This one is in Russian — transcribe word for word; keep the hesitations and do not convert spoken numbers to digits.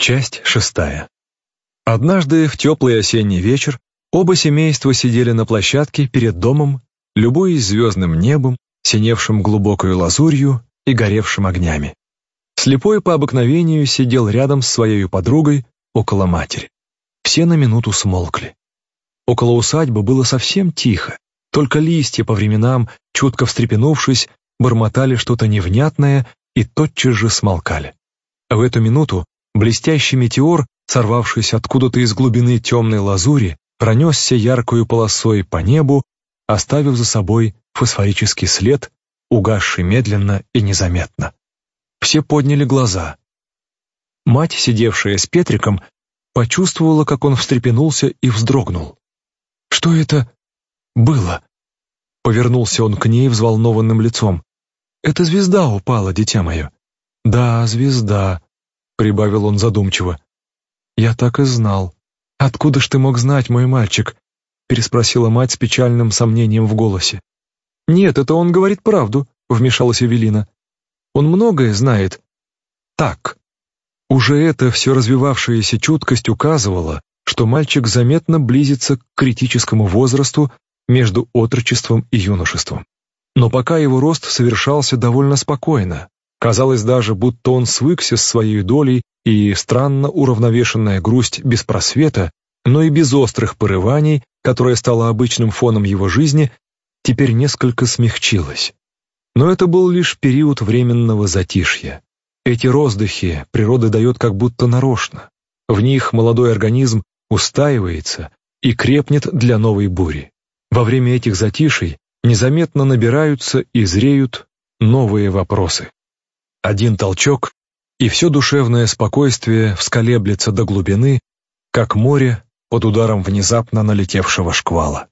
Часть шестая. Однажды в теплый осенний вечер оба семейства сидели на площадке перед домом, любуясь звездным небом, синевшим глубокой лазурью и горевшим огнями. Слепой по обыкновению сидел рядом с своей подругой около матери. Все на минуту смолкли. Около усадьбы было совсем тихо, только листья по временам, чутко встрепенувшись, бормотали что-то невнятное и тотчас же смолкали. В эту минуту блестящий метеор, сорвавшись откуда-то из глубины темной лазури, пронесся яркою полосой по небу, оставив за собой фосфорический след, угасший медленно и незаметно. Все подняли глаза. Мать, сидевшая с Петриком, почувствовала, как он встрепенулся и вздрогнул. «Что это было?» Повернулся он к ней взволнованным лицом. «Это звезда упала, дитя мое». «Да, звезда», — прибавил он задумчиво. «Я так и знал. Откуда ж ты мог знать, мой мальчик?» — переспросила мать с печальным сомнением в голосе. «Нет, это он говорит правду», — вмешалась Эвелина. «Он многое знает». «Так». Уже эта все развивавшаяся чуткость указывала, что мальчик заметно близится к критическому возрасту между отрочеством и юношеством. Но пока его рост совершался довольно спокойно, казалось даже, будто он свыкся с своей долей, и странно уравновешенная грусть без просвета, но и без острых порываний, которая стала обычным фоном его жизни, теперь несколько смягчилась. Но это был лишь период временного затишья. Эти роздыхи природа дает как будто нарочно. В них молодой организм устаивается и крепнет для новой бури. Во время этих затишей незаметно набираются и зреют новые вопросы. Один толчок, и все душевное спокойствие всколеблется до глубины, как море под ударом внезапно налетевшего шквала.